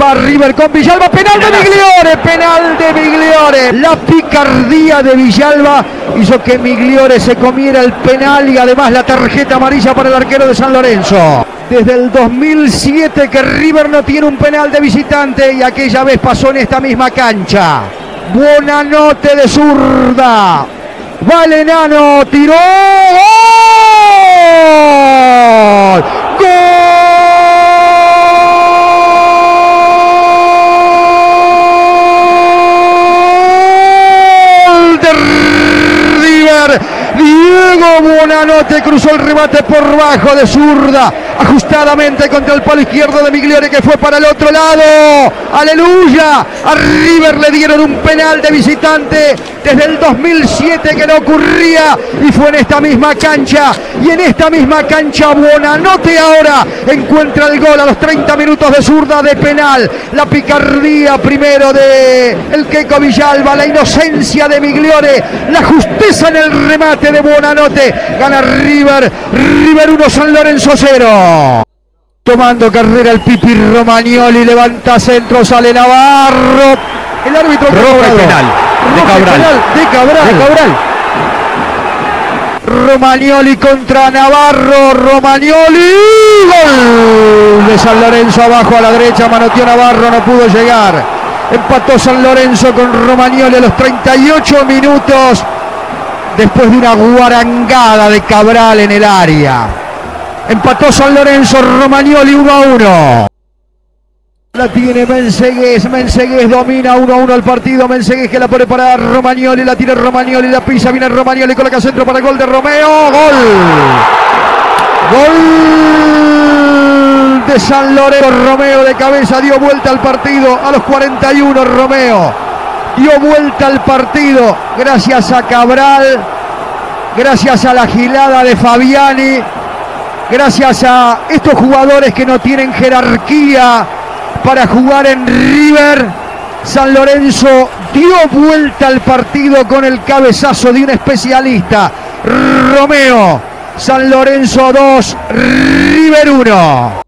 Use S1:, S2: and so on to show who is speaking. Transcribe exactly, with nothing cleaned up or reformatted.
S1: Va River con Villalba, penal de Migliore, penal de Migliore. La picardía de Villalba hizo que Migliore se comiera el penal y además la tarjeta amarilla para el arquero de San Lorenzo. Desde el dos mil siete que River no tiene un penal de visitante y aquella vez pasó en esta misma cancha. Buonanotte de zurda. Va el enano, tiró. ¡Gol! ¡Gol de River! Diego Buonanotte cruzó el remate por bajo de zurda, ajustadamente contra el palo izquierdo de Migliore, que fue para el otro lado. ¡Aleluya! A River le dieron un penal de visitante desde el dos mil siete que no ocurría, y fue en esta misma cancha, y en esta misma cancha Buonanotte ahora encuentra el gol a los treinta minutos de zurda de penal. La picardía primero de el Queco Villalba, la inocencia de Migliore, la justeza en el remate de Buonanotte. Gana River, River uno, San Lorenzo cero. Tomando carrera el Pipi Romagnoli, levanta centro, sale Navarro. El árbitro
S2: roja el penal de Cabral.
S1: de Cabral.
S2: De Cabral.
S1: Romagnoli contra Navarro, Romagnoli, gol de San Lorenzo abajo a la derecha, manoteó Navarro, no pudo llegar. Empató San Lorenzo con Romagnoli a los treinta y ocho minutos, después de una guarangada de Cabral en el área. Empató San Lorenzo, Romagnoli uno a uno. La tiene Mensegués, Mensegués domina uno a uno el partido. Mensegués que la pone para Romagnoli, la tira Romagnoli, la pisa, viene Romagnoli, coloca centro para el gol de Romeo. Gol. Gol de San Lorenzo. Romeo de cabeza dio vuelta al partido a los cuarenta y uno. Romeo dio vuelta al partido gracias a Cabral, gracias a la gilada de Fabiani, gracias a estos jugadores que no tienen jerarquía para jugar en River. San Lorenzo dio vuelta al partido con el cabezazo de un especialista. Romeo. San Lorenzo dos, River uno.